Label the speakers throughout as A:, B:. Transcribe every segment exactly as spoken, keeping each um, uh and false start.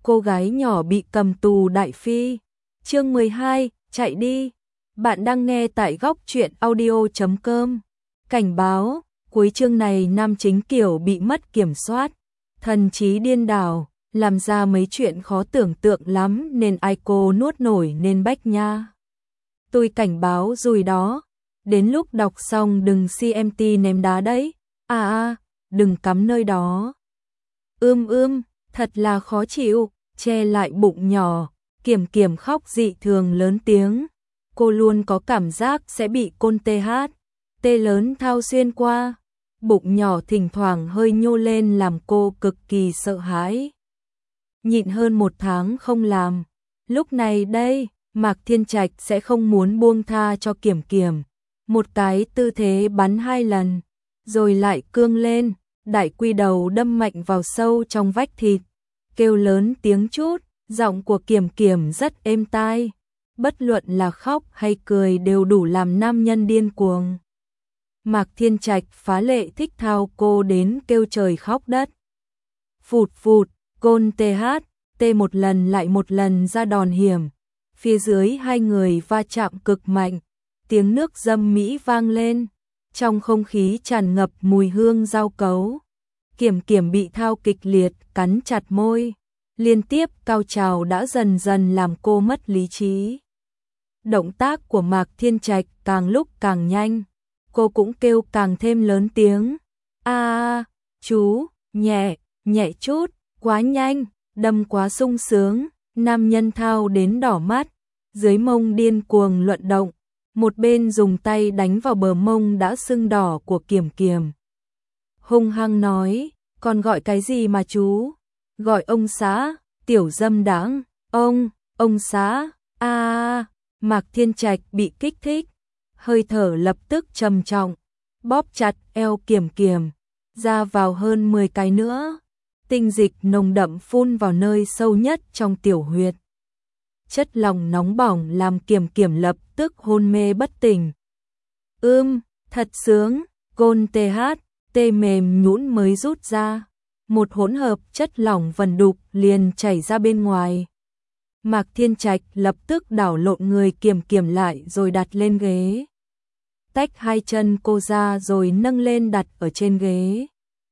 A: cô gái nhỏ bị cầm tù đại phi. Chương mười hai, chạy đi. Bạn đang nghe tại góc truyện audio chấm com. Cảnh báo, cuối chương này nam chính kiểu bị mất kiểm soát, thần trí điên đảo, làm ra mấy chuyện khó tưởng tượng lắm nên ai cô nuốt nổi nên bách nha. Tôi cảnh báo rồi đó, đến lúc đọc xong đừng xê em tê ném đá đấy, à à, đừng cắm nơi đó. Ưm ưm, thật là khó chịu, che lại bụng nhỏ, Kiểm Kiểm khóc dị thường lớn tiếng. Cô luôn có cảm giác sẽ bị côn tê hát, tê lớn thao xuyên qua. Bụng nhỏ thỉnh thoảng hơi nhô lên làm cô cực kỳ sợ hãi. Nhịn hơn một tháng không làm, lúc này đây, Mạc Thiên Trạch sẽ không muốn buông tha cho Kiểm Kiểm. Một cái tư thế bắn hai lần, rồi lại cương lên, đại quy đầu đâm mạnh vào sâu trong vách thịt, kêu lớn tiếng chút, giọng của Kiểm Kiểm rất êm tai. Bất luận là khóc hay cười đều đủ làm nam nhân điên cuồng. Mạc Thiên Trạch phá lệ thích thao cô đến kêu trời khóc đất. Phụt phụt, côn tê hát, tê một lần lại một lần ra đòn hiểm. Phía dưới hai người va chạm cực mạnh, tiếng nước dâm mỹ vang lên, trong không khí tràn ngập mùi hương dao cấu. Kiểm Kiểm bị thao kịch liệt, cắn chặt môi, liên tiếp cao trào đã dần dần làm cô mất lý trí. Động tác của Mạc Thiên Trạch càng lúc càng nhanh, cô cũng kêu càng thêm lớn tiếng. A à, chú, nhẹ, nhẹ chút, quá nhanh, đâm quá sung sướng. Nam nhân thao đến đỏ mắt, dưới mông điên cuồng luận động, một bên dùng tay đánh vào bờ mông đã sưng đỏ của Kiểm Kiểm. Hung hăng nói, còn gọi cái gì mà chú? Gọi ông xã, tiểu dâm đãng, ông, ông xã, a à. Mạc Thiên Trạch bị kích thích, hơi thở lập tức trầm trọng, bóp chặt eo Kiểm Kiểm, ra vào hơn mười cái nữa. Tinh dịch nồng đậm phun vào nơi sâu nhất trong tiểu huyệt. Chất lỏng nóng bỏng làm Kiểm Kiểm lập tức hôn mê bất tỉnh. Ưm, thật sướng, côn tê hát, tê mềm nhũn mới rút ra. Một hỗn hợp chất lỏng vần đục liền chảy ra bên ngoài. Mạc Thiên Trạch lập tức đảo lộn người Kiểm Kiểm lại rồi đặt lên ghế. Tách hai chân cô ra rồi nâng lên đặt ở trên ghế.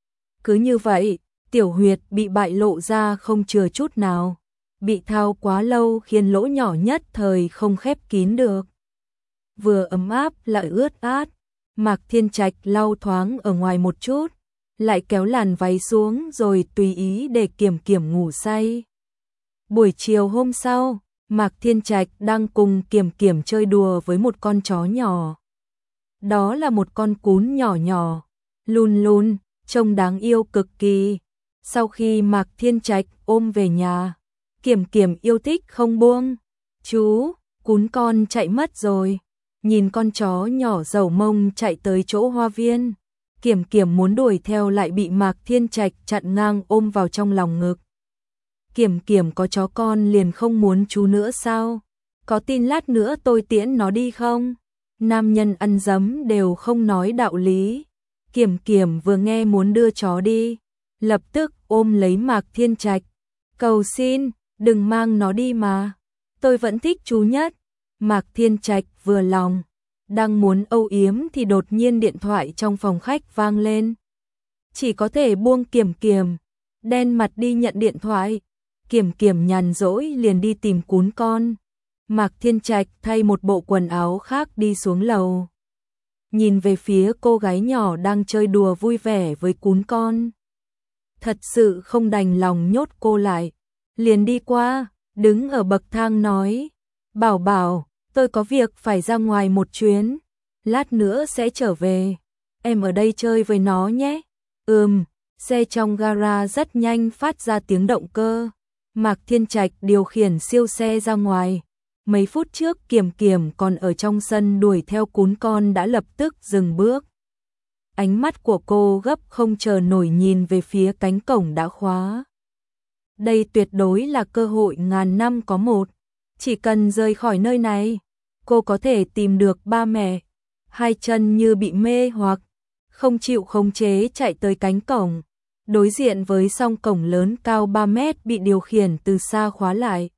A: Cứ như vậy, tiểu huyệt bị bại lộ ra không chừa chút nào. Bị thao quá lâu khiến lỗ nhỏ nhất thời không khép kín được. Vừa ấm áp lại ướt át, Mạc Thiên Trạch lau thoáng ở ngoài một chút, lại kéo làn váy xuống rồi tùy ý để Kiểm Kiểm ngủ say. Buổi chiều hôm sau, Mạc Thiên Trạch đang cùng Kiểm Kiểm chơi đùa với một con chó nhỏ. Đó là một con cún nhỏ nhỏ, lùn lùn, trông đáng yêu cực kỳ. Sau khi Mạc Thiên Trạch ôm về nhà, Kiểm Kiểm yêu thích không buông. Chú, cún con chạy mất rồi. Nhìn con chó nhỏ dầu mông chạy tới chỗ hoa viên, Kiểm Kiểm muốn đuổi theo lại bị Mạc Thiên Trạch chặn ngang ôm vào trong lòng ngực. Kiểm Kiểm có chó con liền không muốn chú nữa sao? Có tin lát nữa tôi tiễn nó đi không? Nam nhân ăn dấm đều không nói đạo lý. Kiểm Kiểm vừa nghe muốn đưa chó đi, lập tức ôm lấy Mạc Thiên Trạch. Cầu xin, đừng mang nó đi mà. Tôi vẫn thích chú nhất. Mạc Thiên Trạch vừa lòng, đang muốn âu yếm thì đột nhiên điện thoại trong phòng khách vang lên. Chỉ có thể buông Kiểm Kiểm, đen mặt đi nhận điện thoại. Kiểm Kiểm nhàn rỗi liền đi tìm cún con. Mạc Thiên Trạch thay một bộ quần áo khác đi xuống lầu. Nhìn về phía cô gái nhỏ đang chơi đùa vui vẻ với cún con. Thật sự không đành lòng nhốt cô lại. Liền đi qua, đứng ở bậc thang nói. Bảo bảo, tôi có việc phải ra ngoài một chuyến. Lát nữa sẽ trở về. Em ở đây chơi với nó nhé. Ừm, xe trong gara rất nhanh phát ra tiếng động cơ. Mạc Thiên Trạch điều khiển siêu xe ra ngoài. Mấy phút trước Kiểm Kiểm còn ở trong sân đuổi theo cún con đã lập tức dừng bước. Ánh mắt của cô gấp không chờ nổi nhìn về phía cánh cổng đã khóa. Đây tuyệt đối là cơ hội ngàn năm có một. Chỉ cần rời khỏi nơi này, cô có thể tìm được ba mẹ. Hai chân như bị mê hoặc, không chịu khống chế chạy tới cánh cổng. đối diện với song cổng lớn cao ba mét bị điều khiển từ xa khóa lại.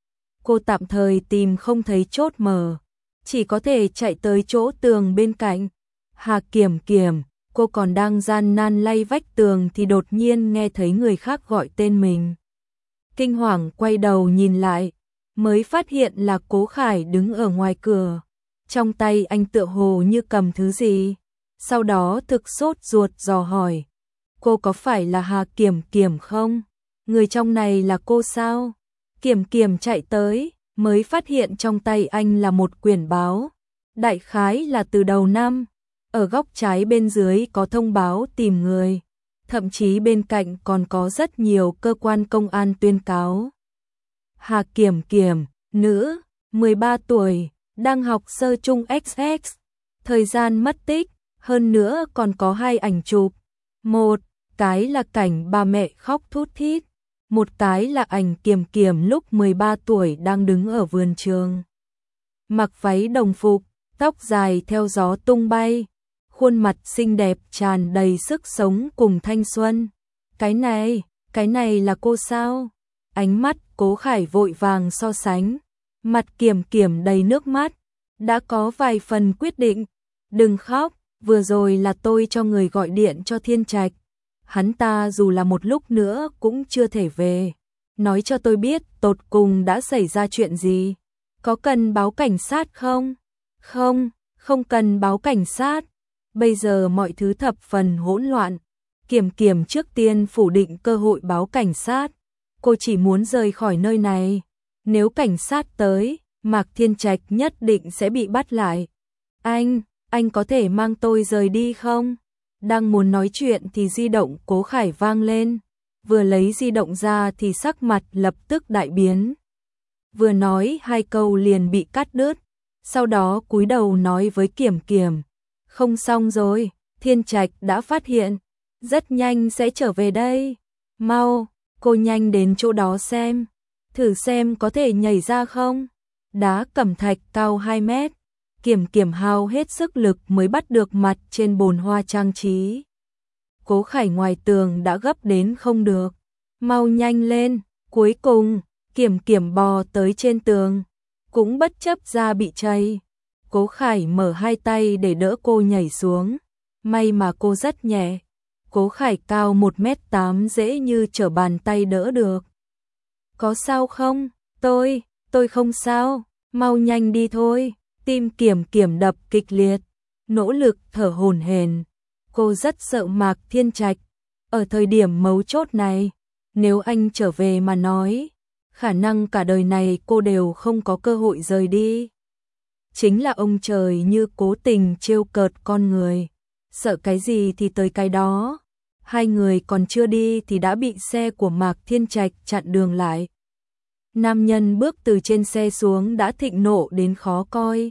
A: Cô tạm thời tìm không thấy chốt mở, chỉ có thể chạy tới chỗ tường bên cạnh. Hà Kiểm Kiểm, cô còn đang gian nan lay vách tường thì đột nhiên nghe thấy người khác gọi tên mình. Kinh hoàng quay đầu nhìn lại, mới phát hiện là Cố Khải đứng ở ngoài cửa. Trong tay anh tựa hồ như cầm thứ gì. Sau đó thực sốt ruột dò hỏi, cô có phải là Hà Kiểm Kiểm không? Người trong này là cô sao? Kiểm Kiểm chạy tới, mới phát hiện trong tay anh là một quyển báo. Đại khái là từ đầu năm, ở góc trái bên dưới có thông báo tìm người. Thậm chí bên cạnh còn có rất nhiều cơ quan công an tuyên cáo. Hà Kiểm Kiểm, nữ, mười ba tuổi, đang học sơ trung ích ích. Thời gian mất tích, hơn nữa còn có hai ảnh chụp. Một cái là cảnh ba mẹ khóc thút thít. Một cái là ảnh Kiểm Kiểm lúc mười ba tuổi đang đứng ở vườn trường. Mặc váy đồng phục, tóc dài theo gió tung bay. Khuôn mặt xinh đẹp tràn đầy sức sống cùng thanh xuân. Cái này, cái này là cô sao? Ánh mắt Cố Khải vội vàng so sánh. Mặt Kiểm Kiểm đầy nước mắt. Đã có vài phần quyết định. Đừng khóc, vừa rồi là tôi cho người gọi điện cho Thiên Trạch. Hắn ta dù là một lúc nữa cũng chưa thể về. Nói cho tôi biết tột cùng đã xảy ra chuyện gì. Có cần báo cảnh sát không? Không, không cần báo cảnh sát. Bây giờ mọi thứ thập phần hỗn loạn. Kiểm Kiểm trước tiên phủ định cơ hội báo cảnh sát. Cô chỉ muốn rời khỏi nơi này. Nếu cảnh sát tới, Mạc Thiên Trạch nhất định sẽ bị bắt lại. Anh, anh có thể mang tôi rời đi không? Đang muốn nói chuyện thì di động Cố Khải vang lên. Vừa lấy di động ra thì sắc mặt lập tức đại biến. Vừa nói hai câu liền bị cắt đứt. Sau đó cúi đầu nói với Kiểm Kiểm. Không xong rồi, Thiên Trạch đã phát hiện. Rất nhanh sẽ trở về đây. Mau, cô nhanh đến chỗ đó xem. Thử xem có thể nhảy ra không. Đá cẩm thạch cao hai mét. Kiểm Kiểm hao hết sức lực mới bắt được mặt trên bồn hoa trang trí. Cố Khải ngoài tường đã gấp đến không được. Mau nhanh lên, cuối cùng, Kiểm Kiểm bò tới trên tường. Cũng bất chấp da bị chảy. Cố Khải mở hai tay để đỡ cô nhảy xuống. May mà cô rất nhẹ. Cố Khải cao một mét tám dễ như trở bàn tay đỡ được. Có sao không? Tôi, tôi không sao. Mau nhanh đi thôi. Tim Kiểm Kiểm đập kịch liệt. Nỗ lực thở hổn hển. Cô rất sợ Mạc Thiên Trạch. Ở thời điểm mấu chốt này, nếu anh trở về mà nói, khả năng cả đời này cô đều không có cơ hội rời đi. Chính là ông trời như cố tình trêu cợt con người. Sợ cái gì thì tới cái đó. Hai người còn chưa đi thì đã bị xe của Mạc Thiên Trạch chặn đường lại. Nam nhân bước từ trên xe xuống đã thịnh nộ đến khó coi.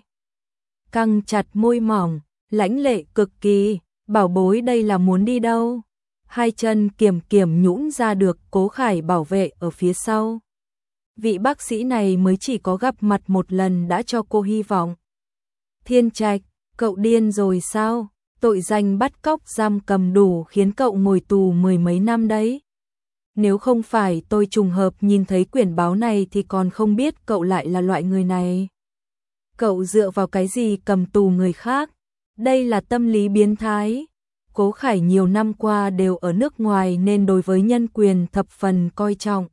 A: Căng chặt môi mỏng, lãnh lệ cực kỳ. Bảo bối đây là muốn đi đâu? Hai chân Kiểm Kiểm nhũn ra được Cố Khải bảo vệ ở phía sau. Vị bác sĩ này mới chỉ có gặp mặt một lần đã cho cô hy vọng. Thiên Trạch, cậu điên rồi sao? Tội danh bắt cóc giam cầm đủ khiến cậu ngồi tù mười mấy năm đấy. Nếu không phải tôi trùng hợp nhìn thấy quyển báo này thì còn không biết cậu lại là loại người này. Cậu dựa vào cái gì cầm tù người khác? Đây là tâm lý biến thái. Cố Khải nhiều năm qua đều ở nước ngoài nên đối với nhân quyền thập phần coi trọng.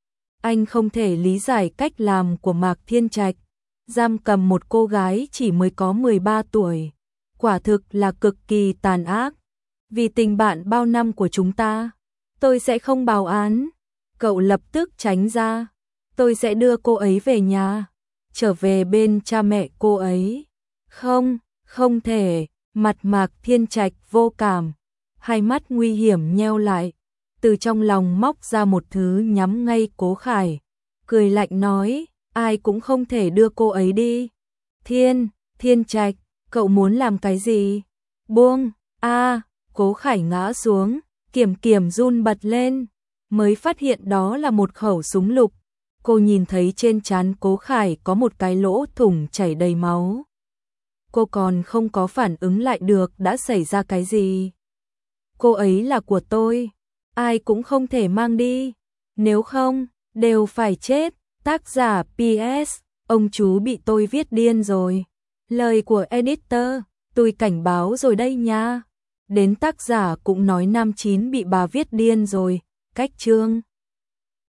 A: Anh không thể lý giải cách làm của Mạc Thiên Trạch. Giam cầm một cô gái chỉ mới có mười ba tuổi. Quả thực là cực kỳ tàn ác. Vì tình bạn bao năm của chúng ta, tôi sẽ không báo án. Cậu lập tức tránh ra. Tôi sẽ đưa cô ấy về nhà. Trở về bên cha mẹ cô ấy. Không, không thể. Mặt Mạc Thiên Trạch vô cảm. Hai mắt nguy hiểm nheo lại. Từ trong lòng móc ra một thứ nhắm ngay Cố Khải. Cười lạnh nói, ai cũng không thể đưa cô ấy đi. Thiên, Thiên Trạch, cậu muốn làm cái gì? Buông, a Cố Khải ngã xuống, Kiểm Kiểm run bật lên. Mới phát hiện đó là một khẩu súng lục. Cô nhìn thấy trên trán Cố Khải có một cái lỗ thủng chảy đầy máu. Cô còn không có phản ứng lại được đã xảy ra cái gì. Cô ấy là của tôi. ai cũng không thể mang đi, nếu không, đều phải chết. Tác giả pê ét, ông chú bị tôi viết điên rồi. Lời của editor, tôi cảnh báo rồi đây nha. Đến tác giả cũng nói nam chín bị bà viết điên rồi, cách chương.